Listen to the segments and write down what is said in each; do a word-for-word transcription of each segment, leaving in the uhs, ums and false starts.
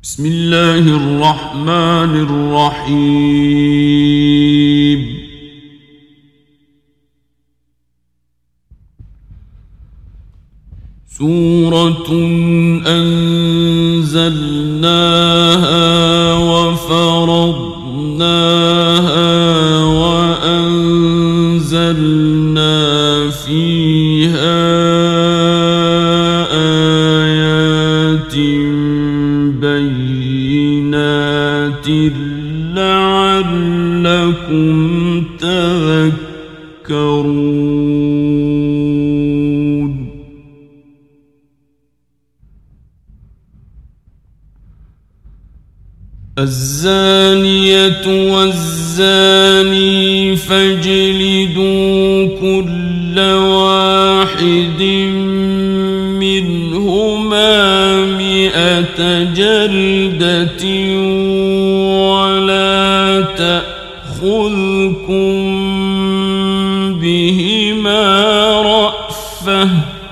بسم الله الرحمن الرحيم. سورة أنزلناها وفرضناها وأنزلنا فيها آيات بينات لعلكم تذكرون. الزانية والزاني فاجلدوا كل واحد منهما مئة جلدة ولا تأخذكم بهما رأفة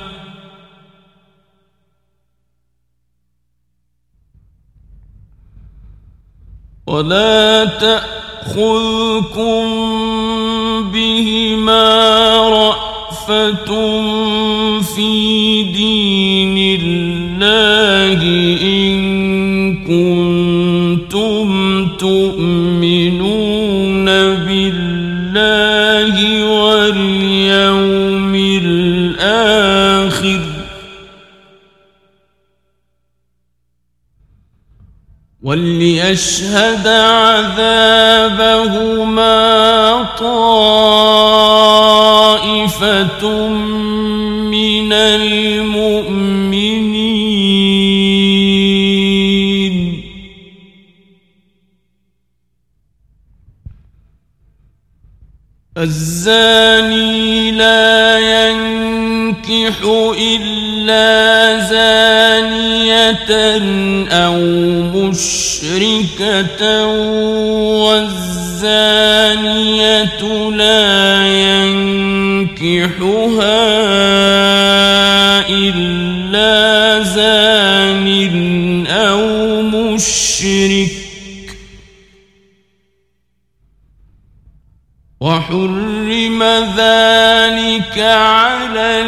ولا تأخذكم بهما رأفة في دين الله إن كنتم تؤمنون بالله واليوم الآخر وليشهد عذابهما طائفة من المؤمنين. الزاني لا ينكح إلا زانية أو مشركة والزانية لا ينكحها إلا زان أو مشرك وحرم ذلك على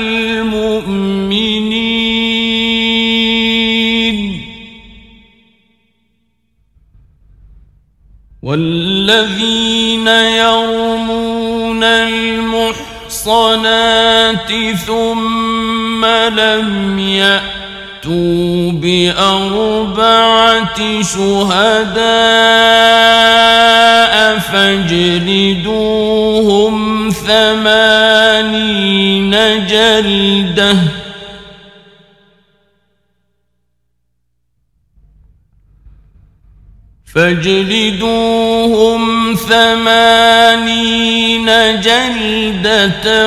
المؤمنين. والذين يرمون المحصنات ثم لم يأتوا بأربعة شهداء فاجلدوهم ثمانين جلدة فاجلدوهم ثمانين جلدة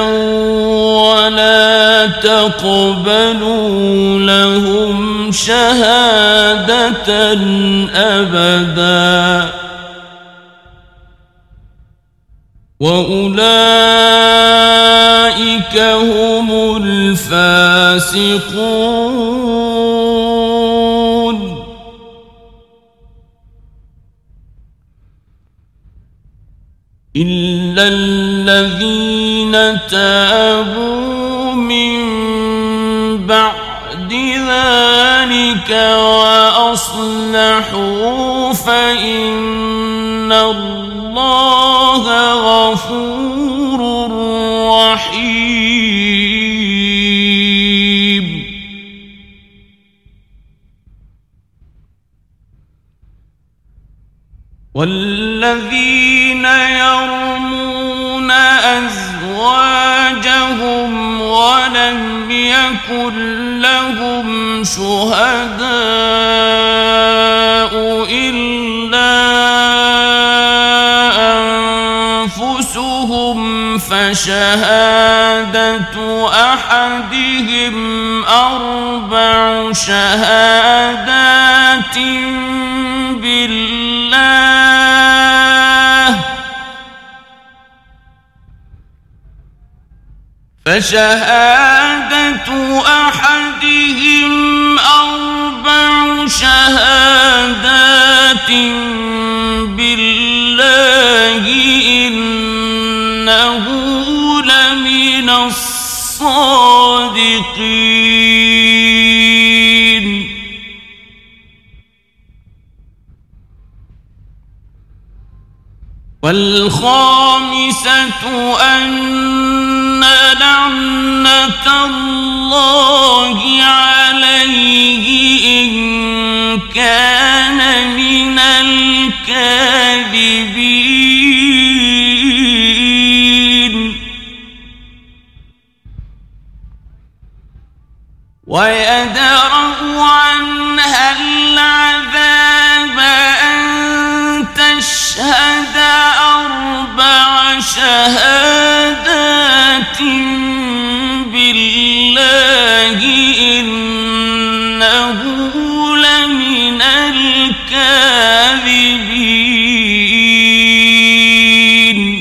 ولا تقبلوا لهم شهادة أبدا وأولئك هم الفاسقون. إلا الذين تابوا من بعد ذلك وأصلحوا فإن الله غفور رحيم. والذين يرمون أزواجهم ولم يكن لهم شهداء إلا أنفسهم فشهادة أحدهم أربع شهادات بالله فشهادة أحدهم أربع شهادات بالله إنه لمن الصادقين والخامسة أن لعنة الله عليه إن كان من الكاذبين ويدرأ عنها العذاب أن تشهد أربع شهادات بالله إنه لمن الكاذبين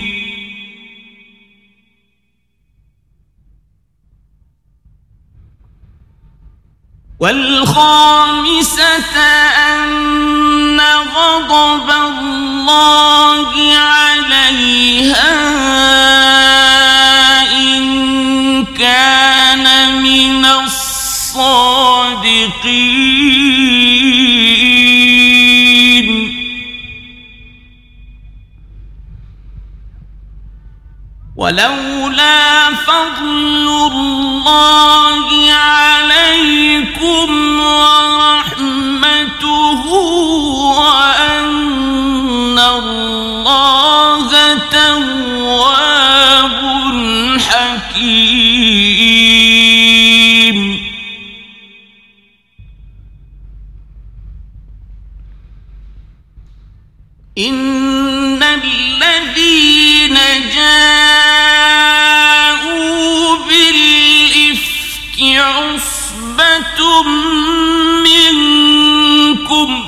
والخامسة أن غضب الله عليها إن كان من الصادقين ولولا فضل الله عليكم ورحمته وأن الله تواب حكيم إن الذين جاءوا بالإفك عصبة منكم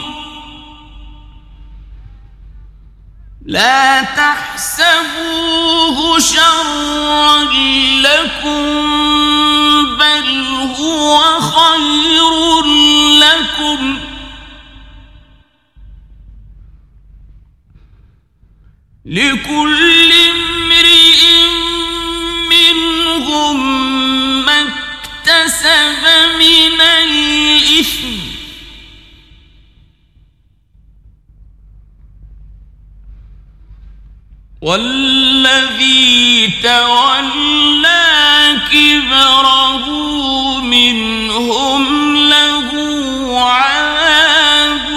لا تحسبوه شرا لكم بل هو خير لكم لكل امرئ منهم ما اكتسب من الإثم والذي تولى كبره منهم له عذاب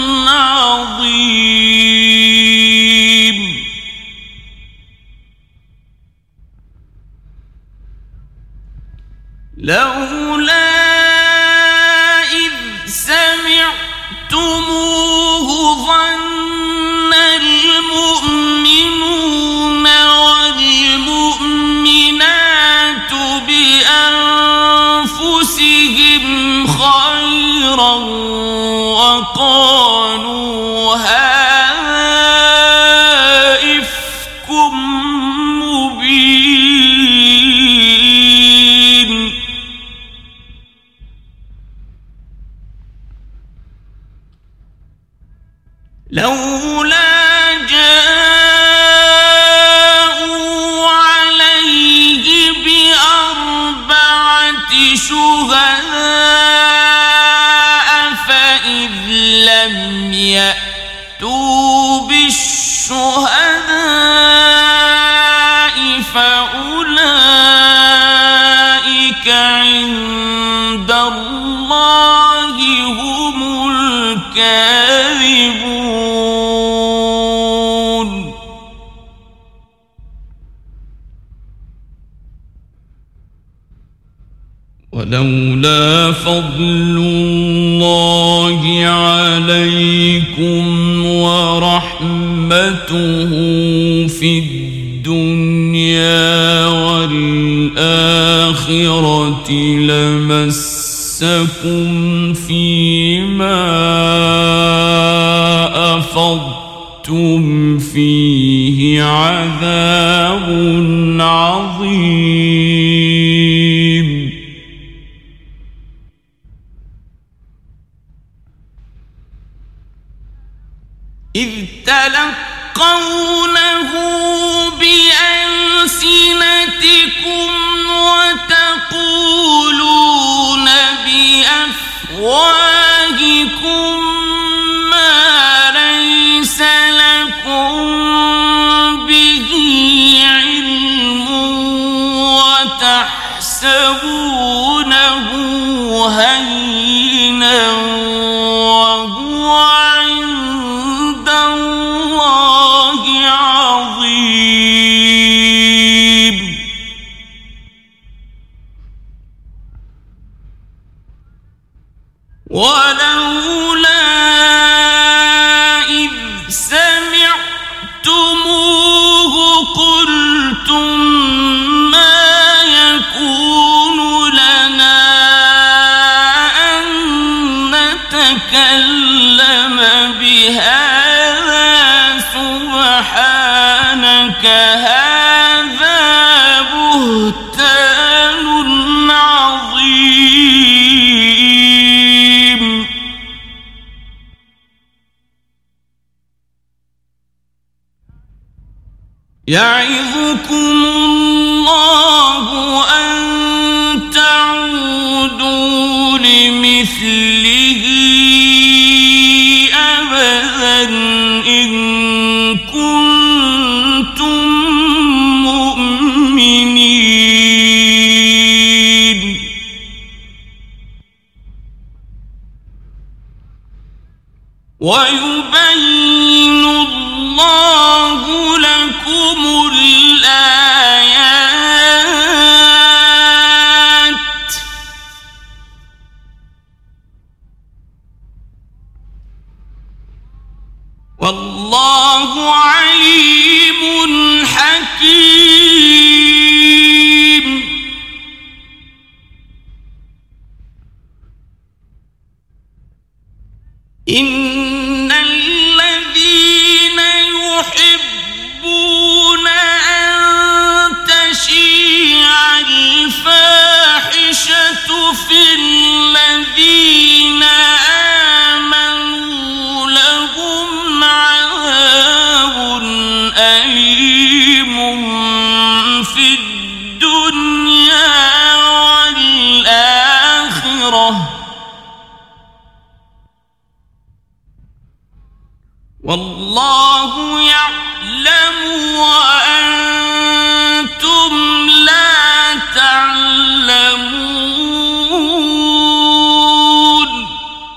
عظيم لولا إذ سمعتموه ظن المؤمنون والمؤمنات بأنفسهم خيرا وقالوا هذا إفك مبين لولا جاءوا عليه بأربعة شهداء فإذ لم يأتوا بالشهداء فأولئك عند الله هم الكاذبون ولولا فضل الله عليكم ورحمته في الدنيا والآخرة لمسكم فيما أفضتم فيه عذاب عظيم إذ تلقونه بألسنتكم وتقولون بأفواهكم ما ليس لكم به علم وتحسبونه هينا وهو عند الله عظيم. ولولا إذ سمعتموه قلتم ما يكون لنا أن نتكلم بهذا سبحانك هذا بهتان عظيم. يعظكم الله أن تعودوا لمثله أبدا إن كنتم مؤمنين. ويبين الله لكم الآيات والله عليم حكيم. إن الذين يحبون أن تشيع الفاحشة في الذين آمنوا لهم عذاب أليم في الدنيا والآخرة والله يعلم وأنتم لا تعلمون.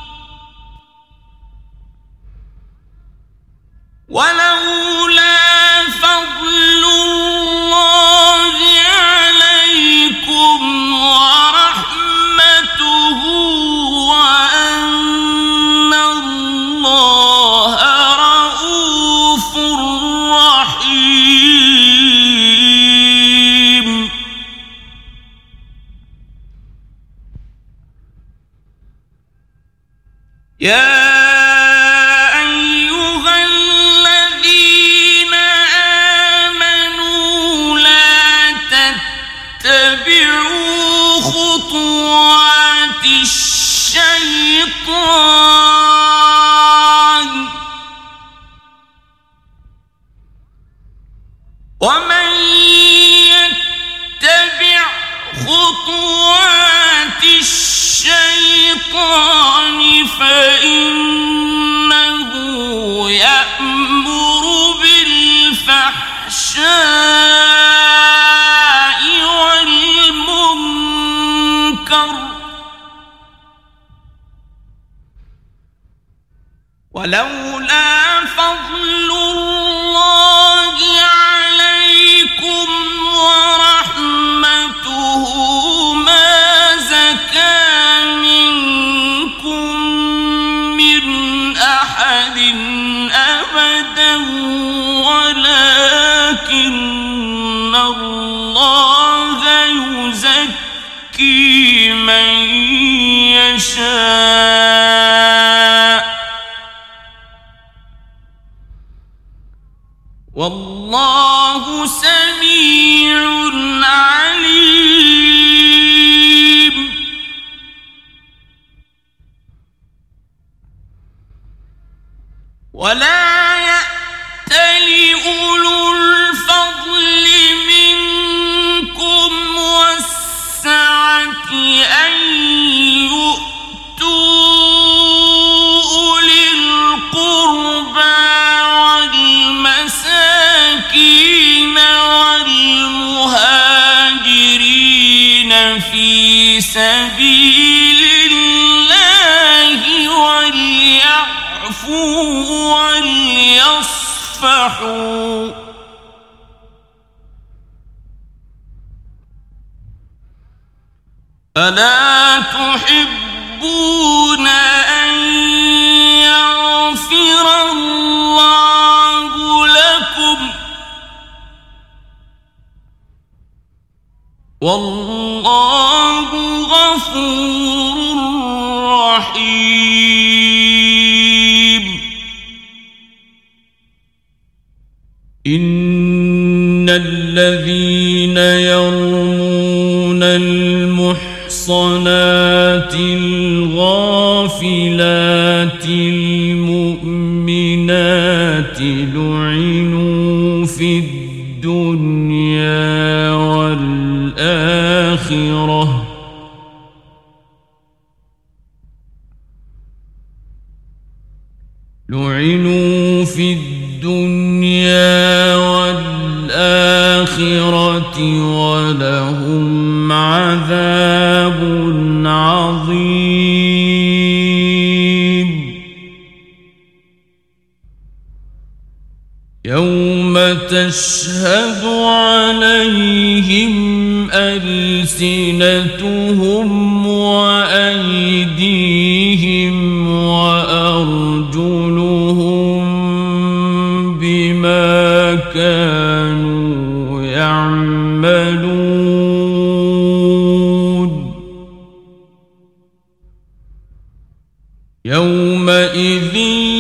ولولا فضل الله عليكم ورحمته وأن الله رؤوف رحيم. يا أيها الذين آمنوا لا تتبعوا خطوات الشيطان ومن يتبع خطوات الشيطان فإنه يأمر بالفحشاء والمنكر ولولا فضل الله عليكم ورحمته ما زكى منكم من أحد أبدا ولكن الله يزكي من يشاء والله سميع عليم. ولا وليعفوا وليصفحوا ألا تحبون أن يغفر الله لكم والله غفور رحيم إن الذين يرمون المحصنات الغافلات المؤمنات لعنوا في الدنيا والآخرة لعنوا في الدنيا والآخرة ولهم عذاب عظيم يوم تشهد عليهم ألسنتهم وأيديهم وأرجلهم بما كانوا يعملون يومئذ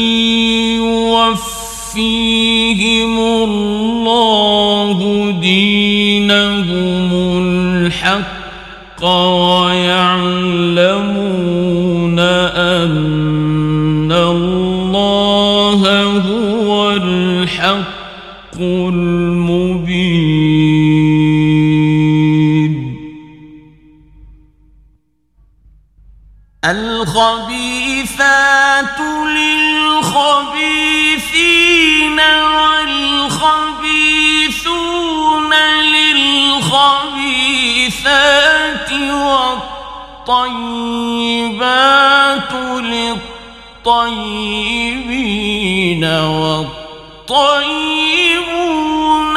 يوفيهم الله دينهم الحق ويعلمون أن الله هو الحق المبين الخبيثات للخبيثين والخبيثون للخبيثات والطيبات للطيبين والطيبون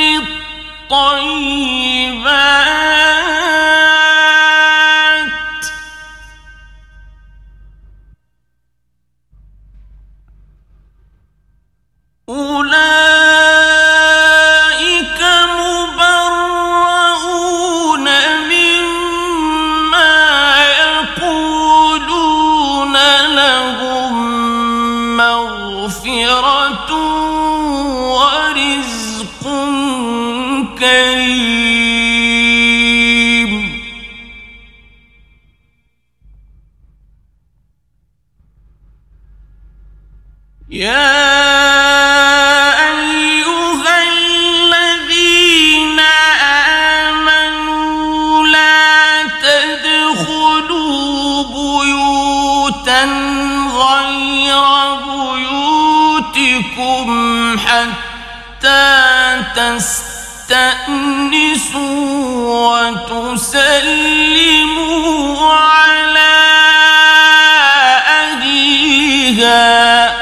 للطيبات أولئك مبرؤون مما يقولون لهم مغفرة ورزق كريم يا حتى تستأنسوا وتسلموا على أهلها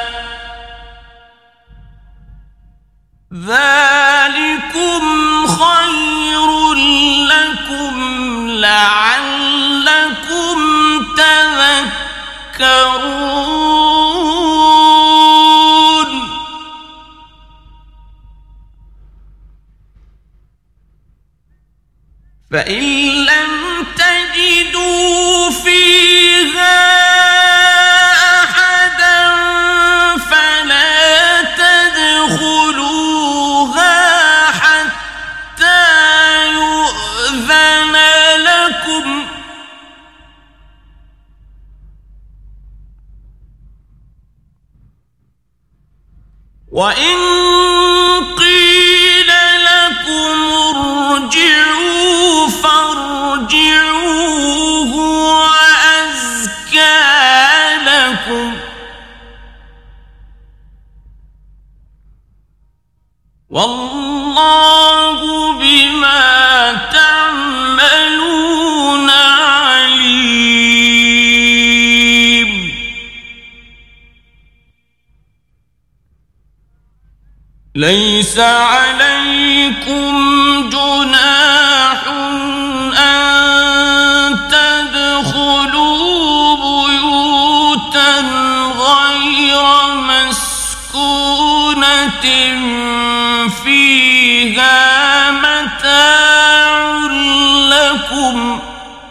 ذلكم خير لكم لعلكم تذكرون فإن لم تجدوا فيها أحدا فلا تدخلوها حتى يؤذن لكم وإن قيل لكم ارجعوا فارجعوا هو أزكى لكم والله بما تعملون عليم ليس عليكم جناح أن تدخلوا بيوتا غير مسكونة فيها متاع لكم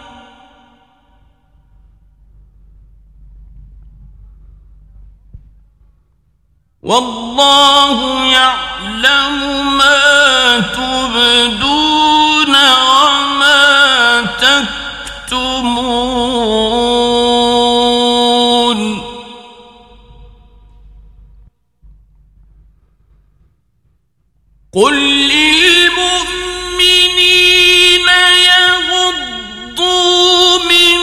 والله يعلم ما تبدون وما تكتمون قل للمؤمنين يغضوا من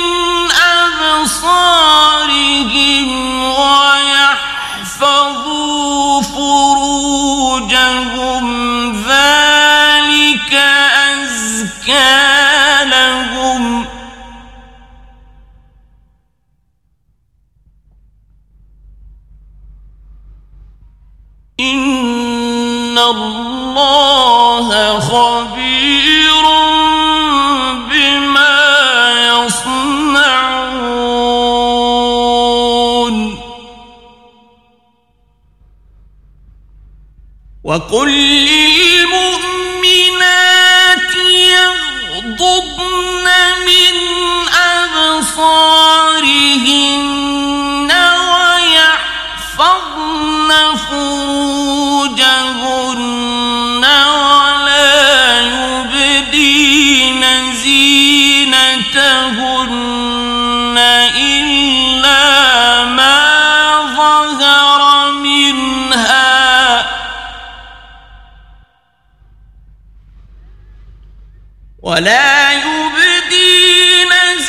أبصارهم ويحفظوا فروجهم ذلك أزكى لهم إن الله خبير بما يصنعون وقل للمؤمنات يغضضن من أبصارهن ويحفظن فروجهن ولا يبدين زينتهن إلا ما ظهر منها ولا يبدين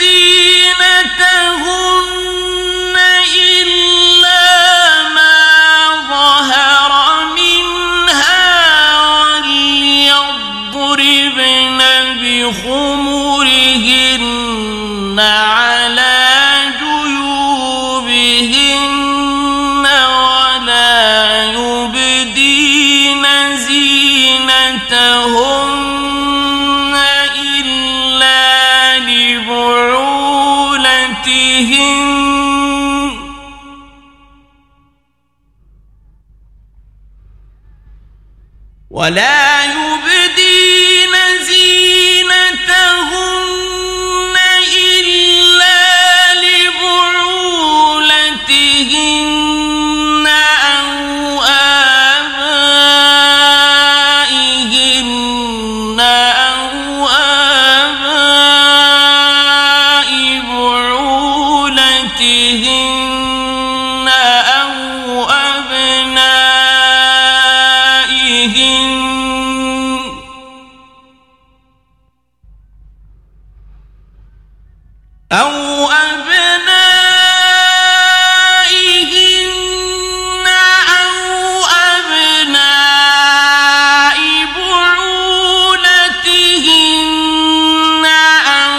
زينتهن إلا ما ظهر منها وليضربن بخمرهن على جيوبهن ولا يبدين زينتهن ولا يبدين زينتهن إلا لبعولتهن أو آبائهن أو آباء بعولتهن أو أبنائهن أو أبنائهن أو أبناء بعولتهن أو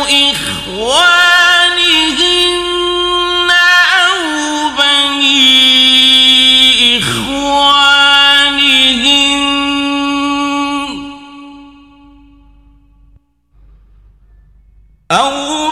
إخوانهن أو بني إخوانهن أو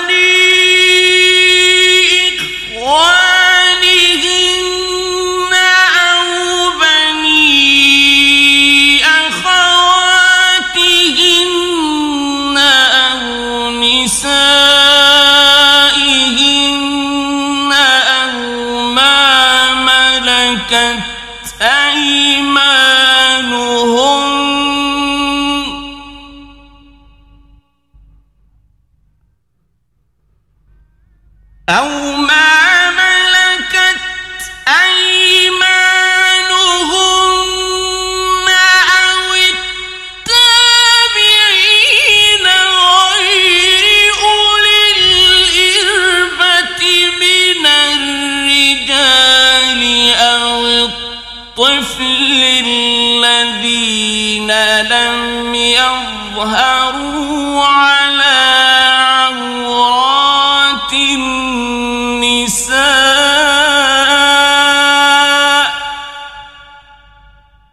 أو ما ملكت أيمانهن أو التابعين غير أولي الإربة من الرجال أو الطفل الذين لم يظهروا على عورات النساء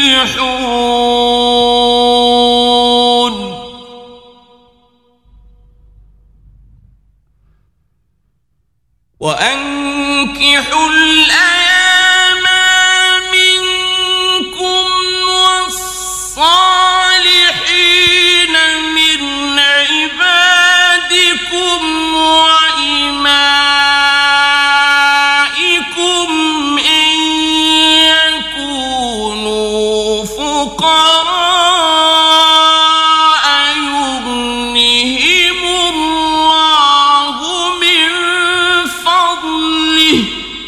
تفلحون وأنكحوا الأيام منكم والصالحين من عبادكم وإمائكم إن يكونوا فقراء يغنهم الله من فضله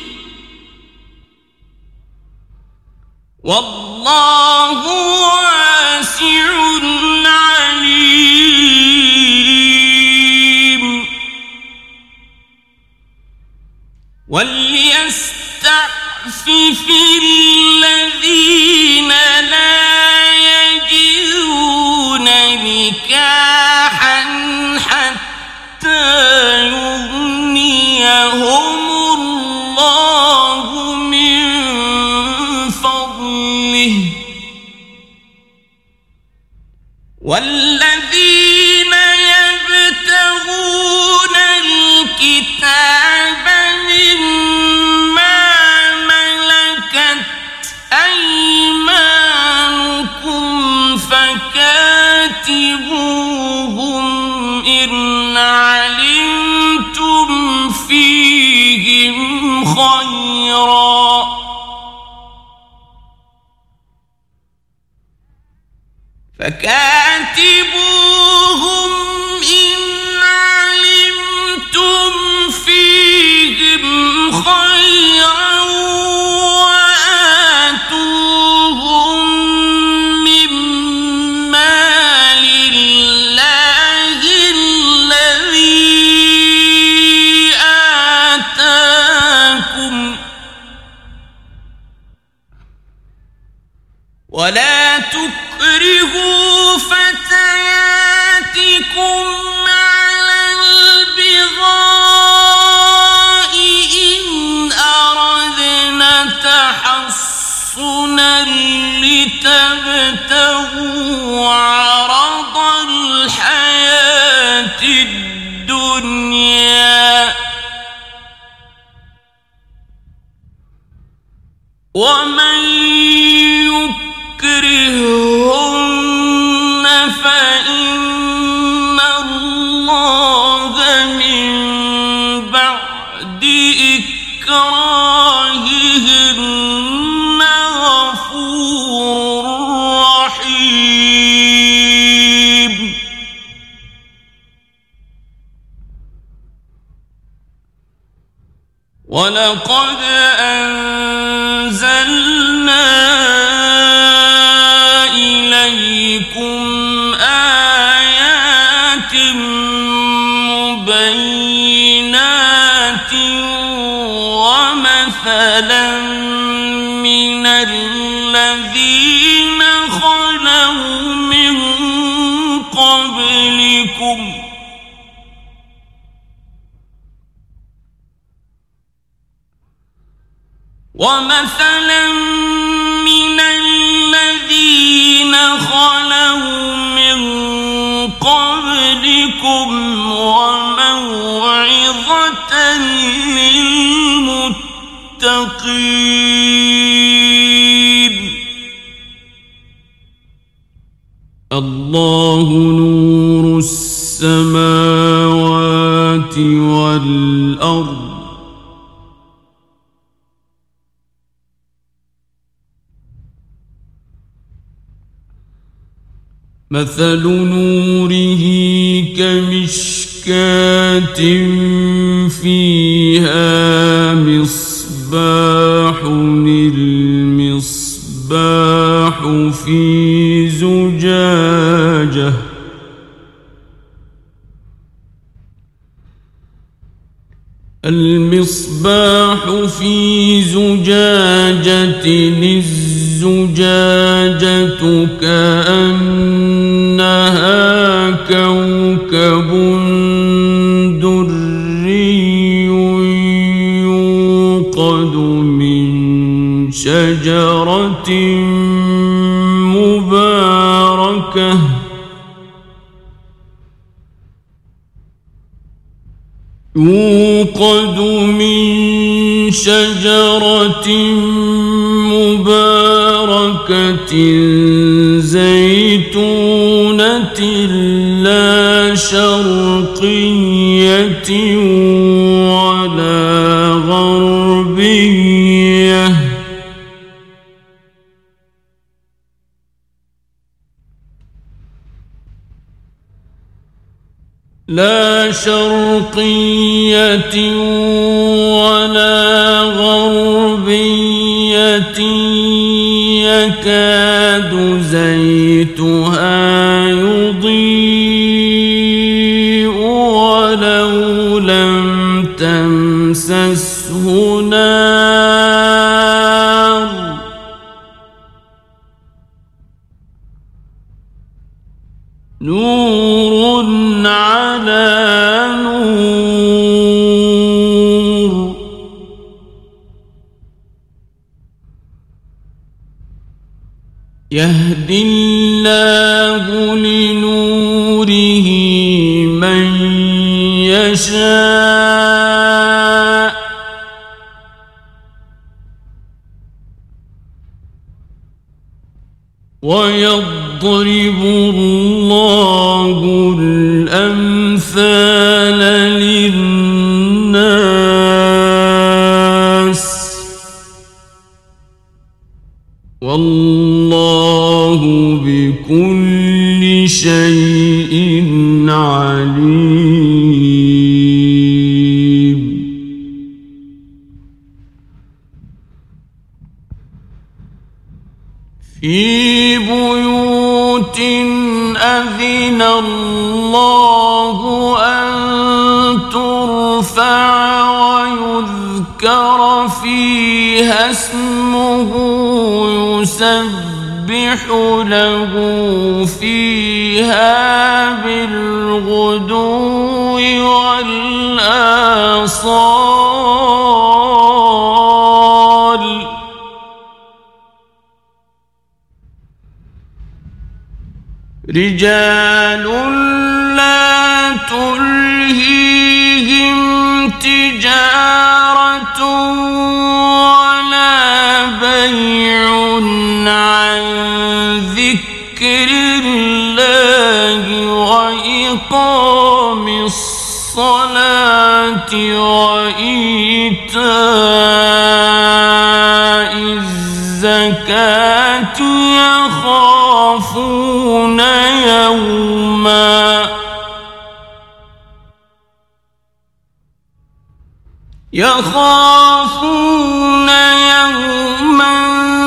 والله واسع عليم وليستعفف الذين لا يجدون نكاحا حتى يغنيهم الله من فضله والذين يبتغون الكتاب مما ملكت أيمانكم فكاتبوهم إن علمتم فيهم خيرا فكاتبوهم إن علمتم فيهم خيرا وآتوهم من مال الله الذي آتاكم ولا تكرهوا فتياتكم على البغاء إن أردنا تحصنا لتبتغوا عرض الحياة الدنيا ومن يكرهن فإن الله من بعد إكراههن غفور رحيم ولقد أنزلنا إليكم آيات مبينات ومثلا من الذين خلوا من قبلكم ومثلا من الذين خلوا من قبلكم وموعظة للمتقين الله نور السماوات والأرض مثل نوره كمشكاة فيها مصباح المصباح في زجاجة المصباح في زجاجة الزجاجة كأنها كوكب دري يوقد من شجرة المباركة يوقد من شجرة مباركة زيتونة لا شرقية ولا غربية لا شرقية ولا غربية يكاد زيتها يضيء ولو لم تمسسه نار نور على نور يهدي الله لنوره من يشاء ويضرب الله الأمثال للناس والله بكل شيء عليم. في بيوت أذن الله أن ترفع ويذكر فيها اسمه يسبح له فيها بالغدو والآصال رجال لا تلهيهم تجارة ولا بيع عن ذكر الله وإقام الصلاة وإيتاء الزكاة يخافون يوما يخافون يوما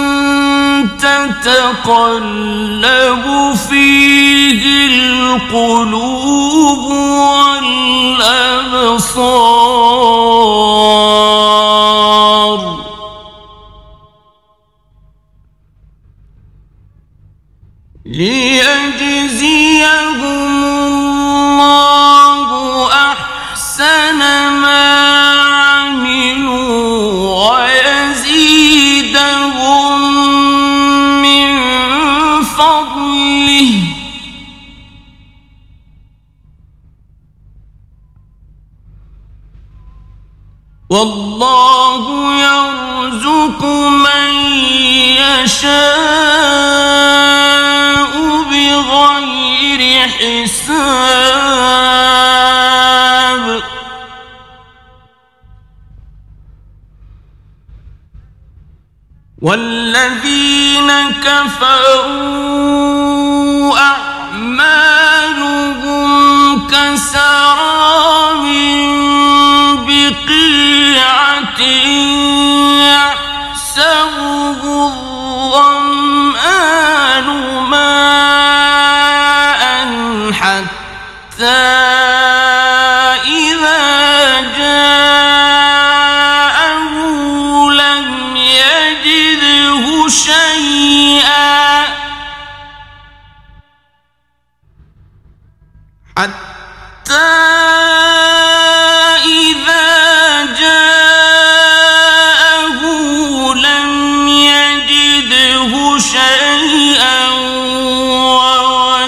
تتقلب فيه القلوب والأبصار ليجزيهم الله أحسن ما عملوا ويزيدهم من فضله والله يرزق من يشاء بغير حساب والذين كفروا أعمالهم كسراب بقيعة يحسبه الظمآن ماء حتى إذا جاءه لم يجده شيئا حتى إذا جاءه لم يجده شيئا ووجد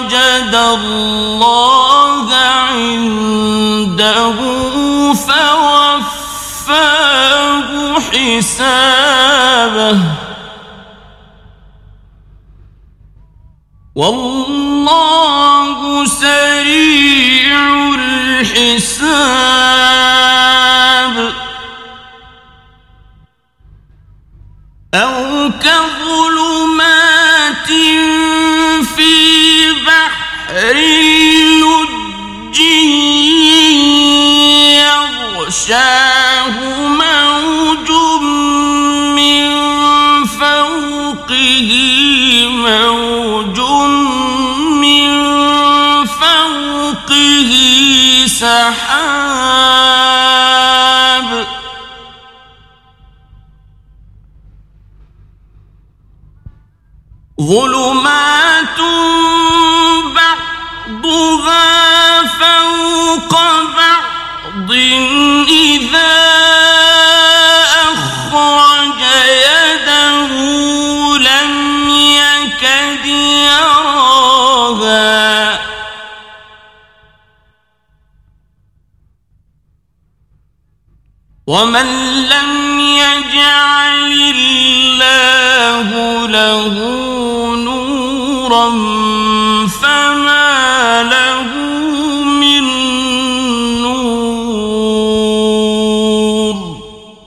والله سريع الحساب أو كظلمات في بحر لج يغشاه موج من فوقه موج من فوقه سحاب ظلمات بعضها فوق بعض إذا أخرج يده لم يكد يراها ومن لم يجعل الله له نورا فما له من نور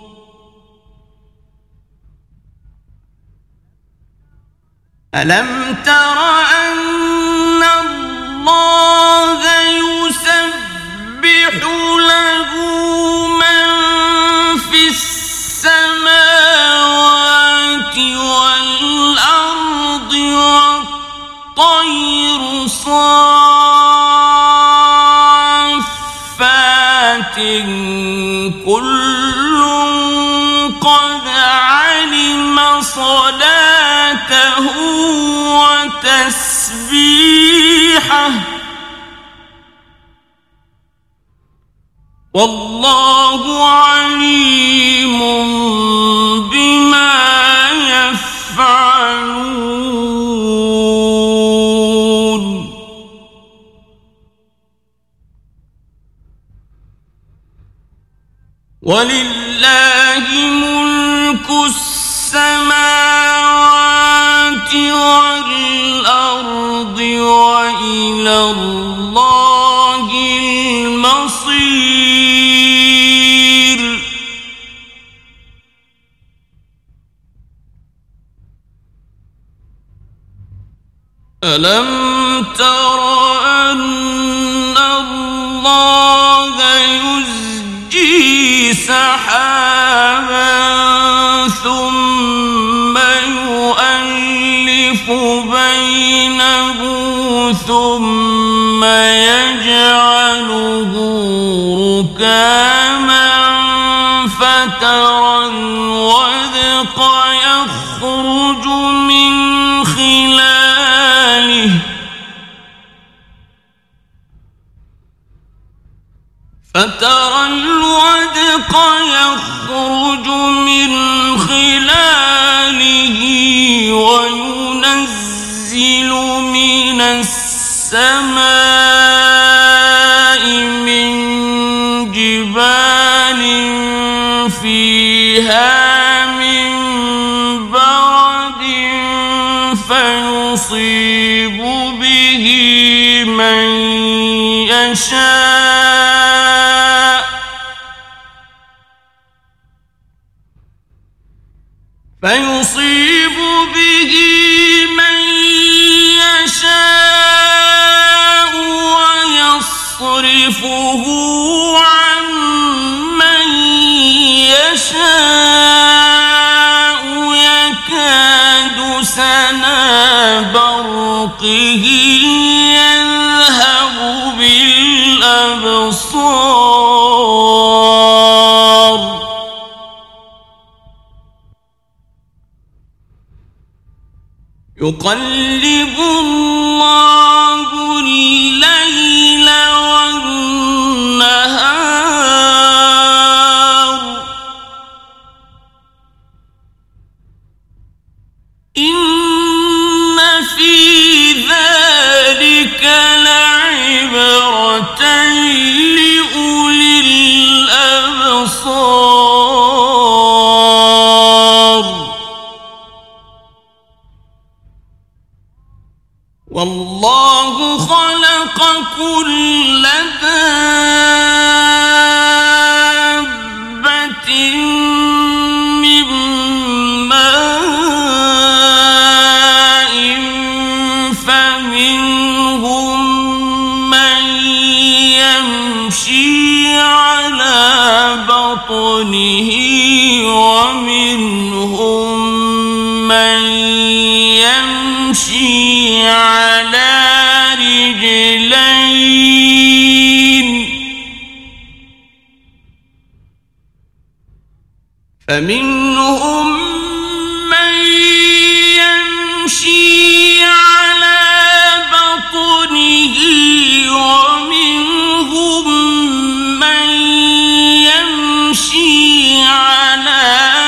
ألم تر أن الله يسبح له من في السماوات والأرض والطير صافات كل قد علم صلاته وتسبيحه والله عليم بما يفعلون ولله ملك السماوات والأرض وإلى الله المصير ألم تر أن الله يزجي سحابا ثم يؤلف بينه ثم يجعله ركاما فترى الودق يخرج من خلاله فترى الودق يخرج من خلاله وينزل من السماء من جبال فيها من برد فيصيب به من يشاء فيصيب به من يشاء ويصرفه عن من يشاء يكاد سنا برقه يذهب بالأبصار يقلب الله الليل والنهار إن في ذلك لعبرة لأولي الأبصار والله خلق كل دابة من ماء فمنهم من يمشي على بطنه ومنهم من يمشي على رجلين فمنهم من يمشي على بطنه ومنهم من يمشي على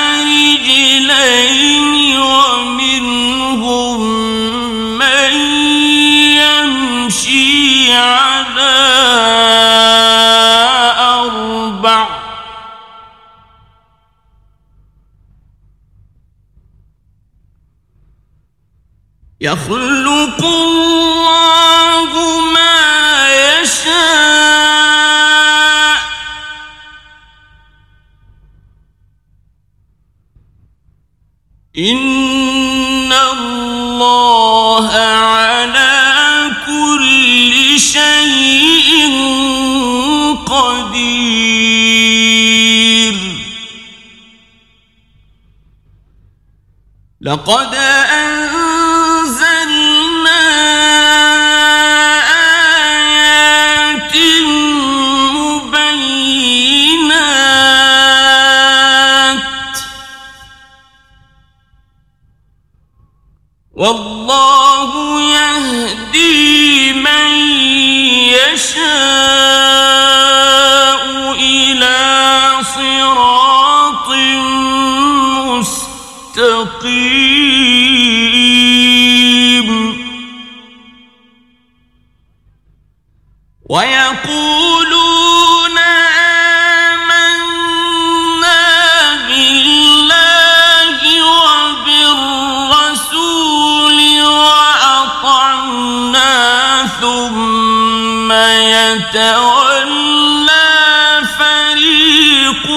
رجلين ومنهم من يمشي على أربع يخلق الله ما يشاء إن الله على كل شيء قدير لقد أنزلنا آيات مبينات والله يهدي من يشاء إلى صراط مستقيم ويقولون آمنا بالله وبالرسول وأطعنا ثم يتولى فريق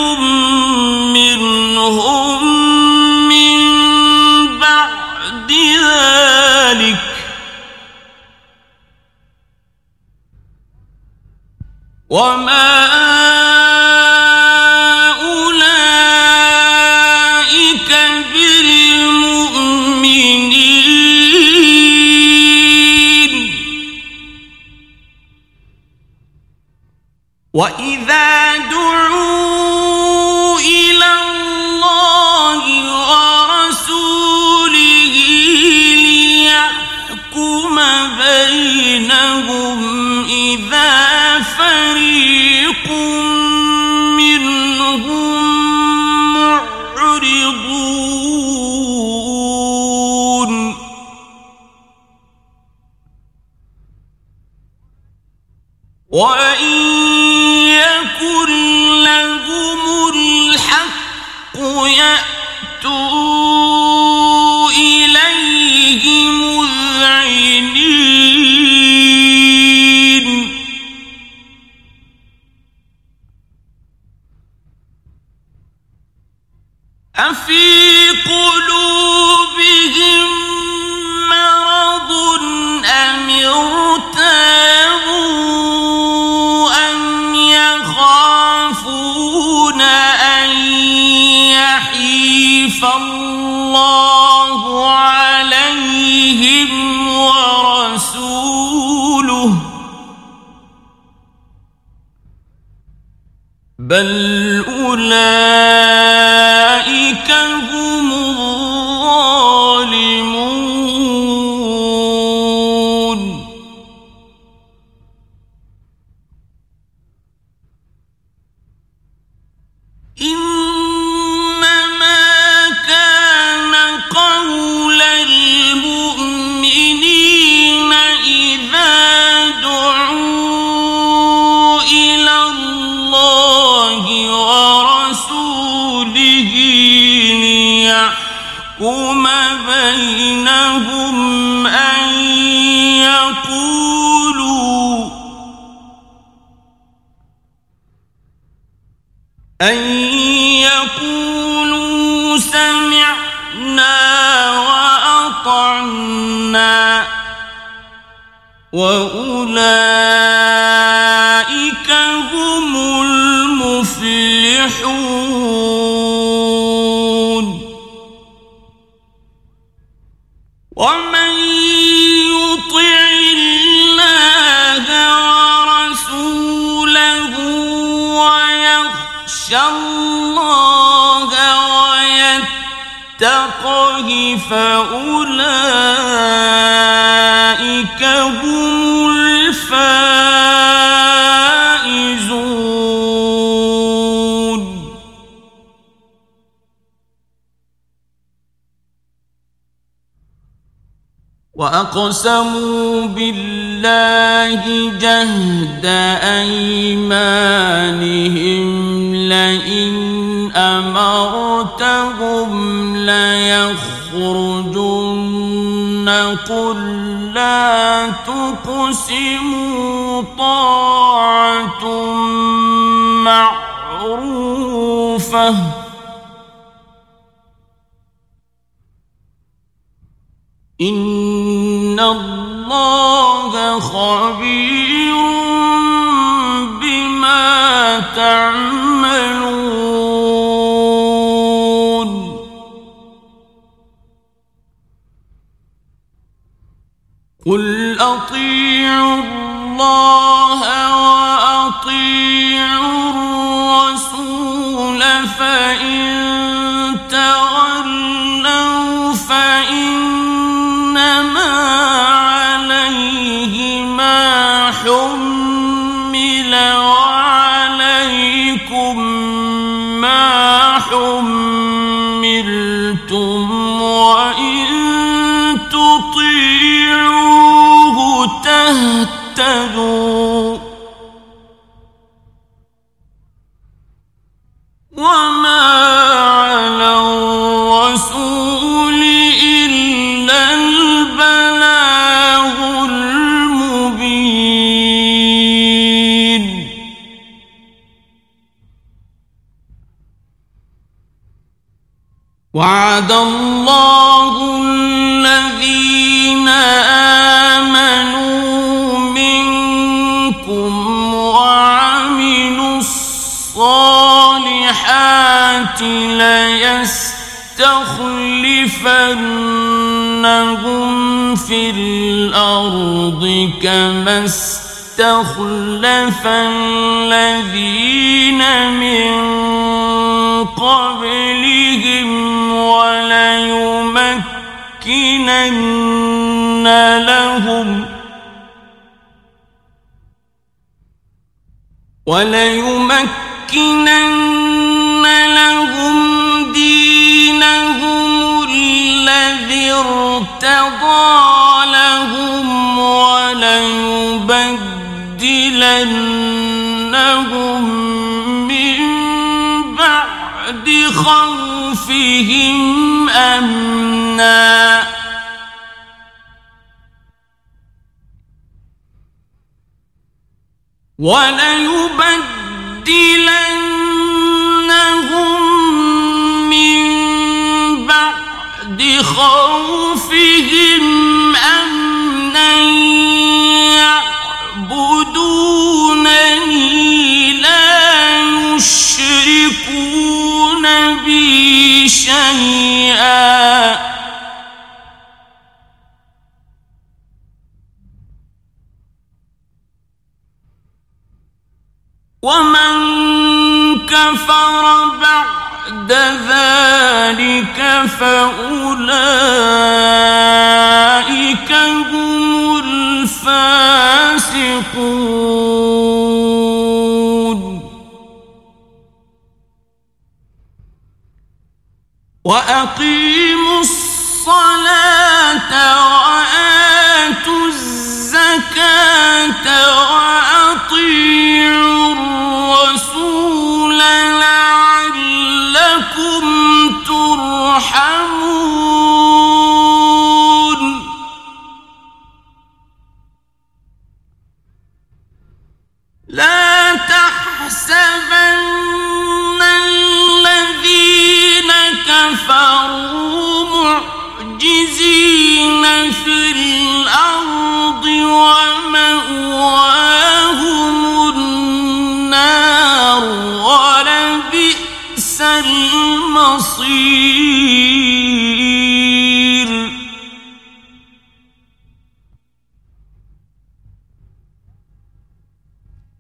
منهم من بعد ذلك وما أولئك بالمؤمنين وإذا دعوا إلى الله ورسوله ليحكم بينهم إذا فريق منهم معرضون وإن يكن لهم الحق يأتوا إليه مذعنين أفي قلوبهم مرض أم ارتابوا أم يخافون أن يحيف الله عليهم ورسوله بل أولئك هم الظالمون إنما كان قول المؤمنين إذا دعوا إلى الله ورسوله وأولئك هم المفلحون. ومن يطع الله ورسوله ويخشى الله ويتقه فأولئك هم الفائزون. وأقسموا بالله جهد أيمانهم لئن أمرتهم ليخرجن قل لا تقسموا طاعة معروفة إن الله خبير بما تعملون. قل أطيعوا الله وأطيعوا الرسول فإن تولوا فإنما عليه ما حمل وعليكم ما حملتم وإن تطيعوه تهتدوا وما على الرسول إلا البلاغ المبين. وعد الله الذين آمنوا منكم وعملوا الصالحات ليستخلفنهم في الأرض كما استخلف الذين من قبلهم وليمكنن لهم وليمكنن لهم دينهم الذي ارتضى لهم وليبدلنهم من بعد خوفهم أمنا وليبدلنهم من بعد خوفهم أمنا يعبدونني لا يشركون بي شيئا ومن كفر بعد ذلك فأولئك هم الفاسقون. وأقيموا الصلاة وآتوا الزكاة وأطيعوا الرسول لعلكم ترحمون. لا تحسبن الذين كفروا معجزين في الأرض وما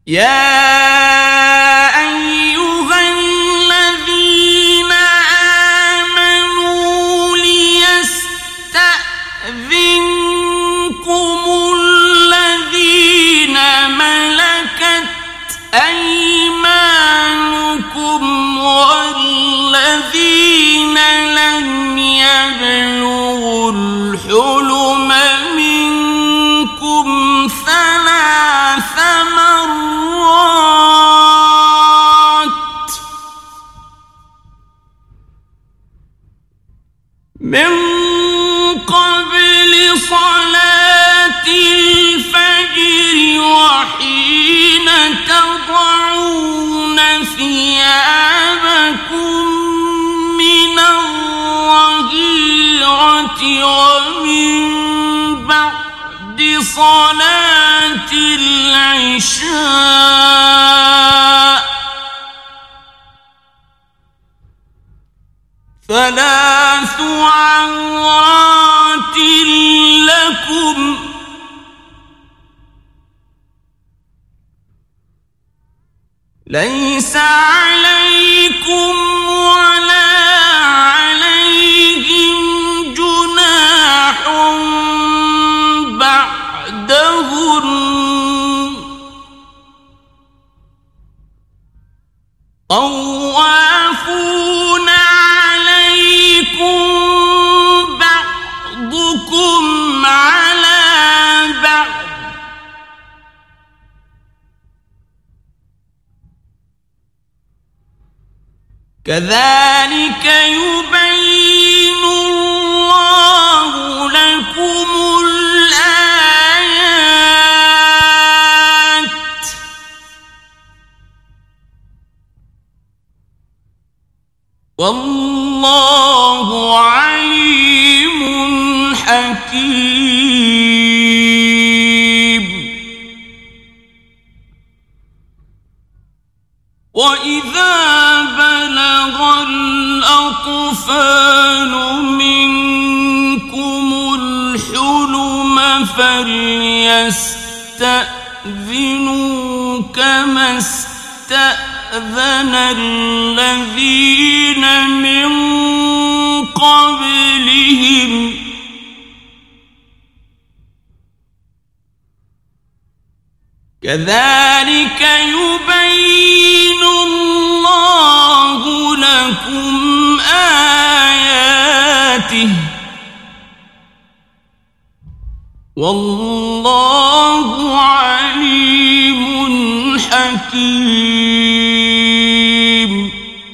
يا أيها الذين آمنوا ليستأذنكم الذين ملكت أيمانكم والذين لم يبلغوا الحلم منكم ثلاث مرات من قبل صلاة الفجر وحين تضعون ثيابكم من الظهيرة ومن بعد صلاة العشاء ثلاث عورات لكم ليس عليكم ولا عليهم جناح بعدهن طوافون عليكم بعضكم على بعض كذلك يبين الله لكم الآيات والله عليم حكيم. وإذا بلغ الأطفال منكم الحلم فليستأذنوا كما استأذن الذين من قبلهم كذلك يبين الله لكم آياته والله عليم حكيم.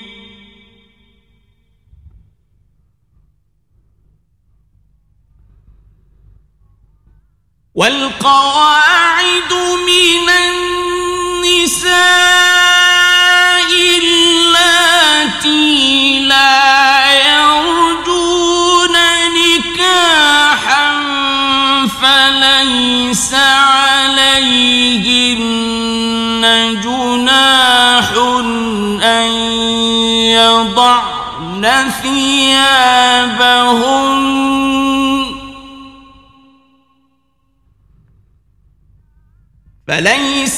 والقواعد من النساء اللاتي لا يرجون نكاحا فليس عليهن جناح أن يضعن ثيابهن فليس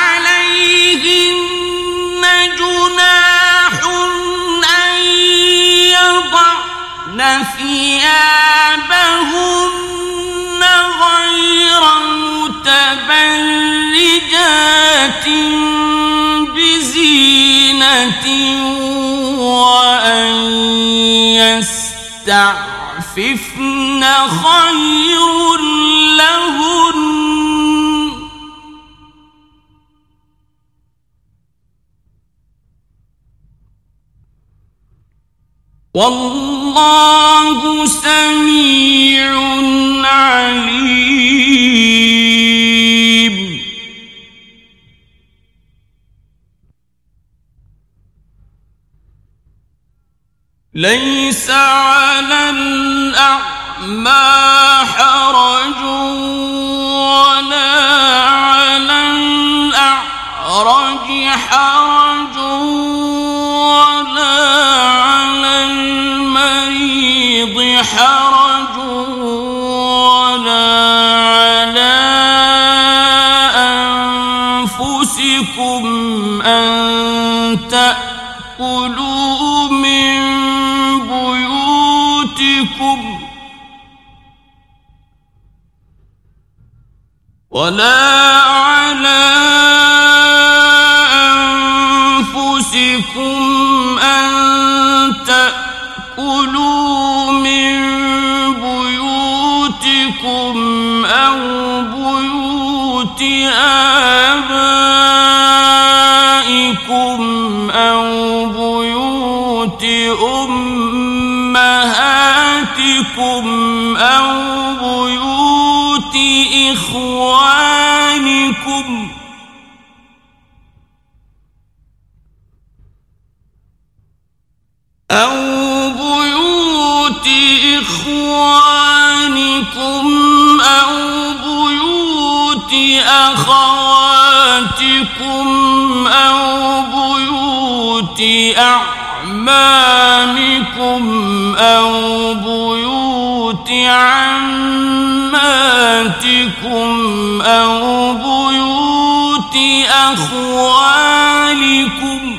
عليهن جناح أن يضعن ثيابهن غير متبرجات بزينة وأن يستعففن خير لهن والله سميع عليم. ليس على الأعمى حرج ولا على الأعرج حرج ولا على المريض حرج ولا على أنفسكم تأكلوا من بيوتكم ولا على أنفسكم أن تأكلوا من بيوتكم أو بيوت آبائكم أو بيوت أمهاتكم أو بيوت إخوانكم أو بيوت إخوانكم أو بيوت أخواتكم أو بيوت أعمامكم أو بيوت عماتكم أو بيوت أخوالكم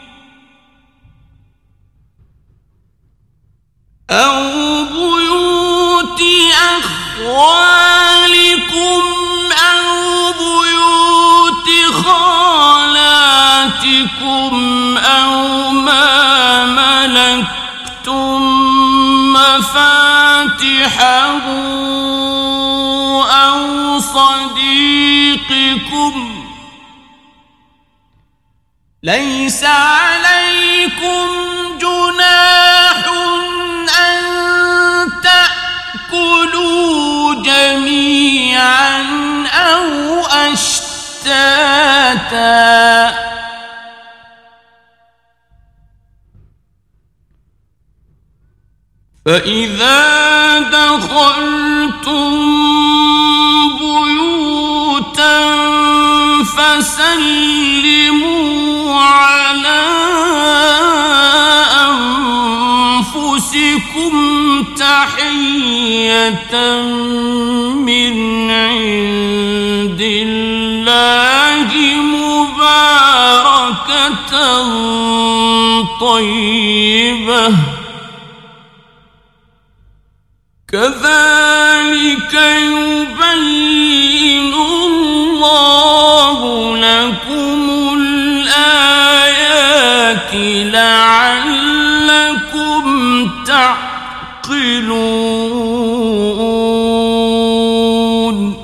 أو بيوت أخوالكم أو بيوت خالاتكم أو ما ملكتم مفاتحه أو صديقكم ليس عليكم جناح أن تأكلوا جميعا أو أشتاتا فإذا دخلتم بيوتا فسلموا على أنفسكم تحية من عند الله مباركة طيبة كذلك يبين الله لكم الآيات لعلكم تعقلون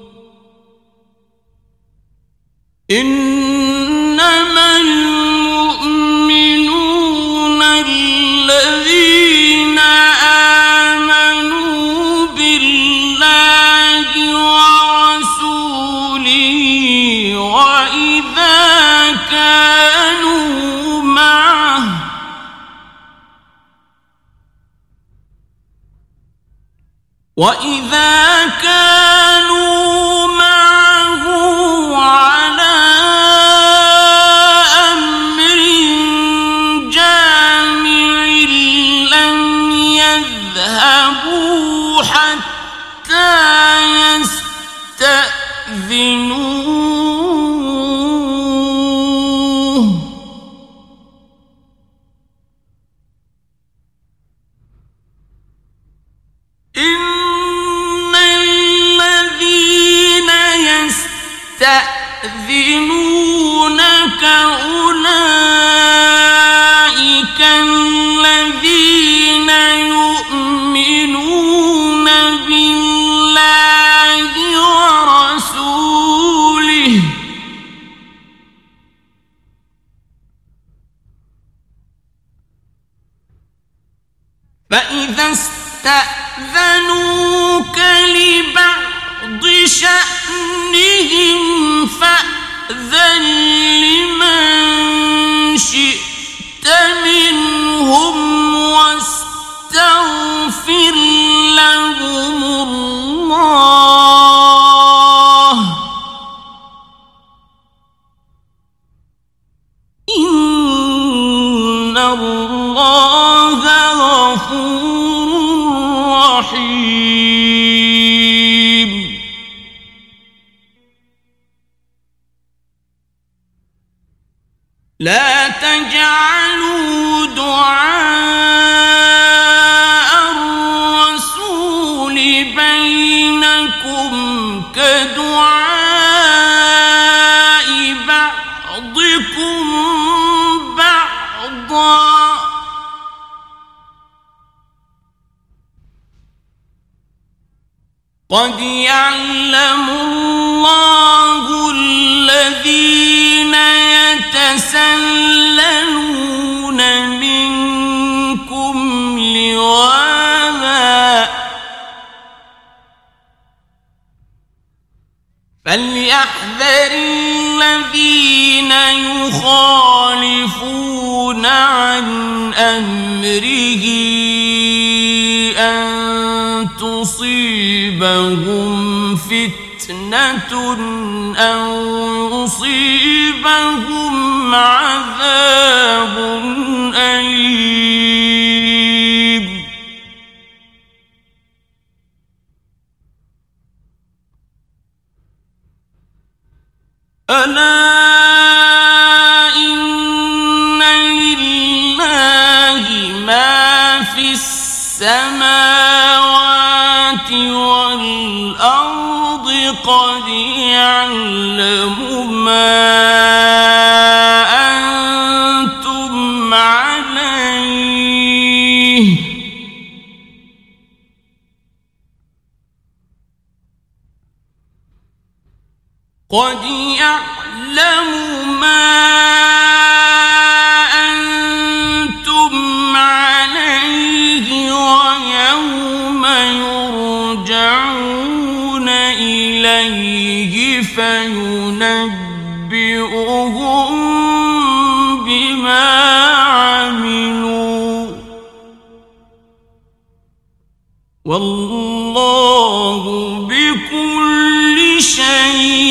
إنما المؤمنون الذين آمنوا بالله ورسوله وإذا كانوا معه وإذا كانوا معه على أمر جامع لم يذهبوا حتى يستأذنوه إن الذين يستأذنونك أولئك الذين يؤمنون بالله ورسوله فإذا استأذنوك لبعض شأنهم فأذن لمن شئت منهم واستغفر لهم الله إن الله غفور رحيم لا كدعاء بعضكم بعضا قد يعلم الله الذين يتسللون منكم لواذا فليحذر الذين يخالفون عن أمره أن تصيبهم فتنة أو يصيبهم عذاب أليم ألا إن لله ما في السماوات والأرض قد يعلم ما أنتم عليه قد يعلم ما أنتم عليه ويوم يرجعون إليه فينبئهم بما عملوا والله بكل شيء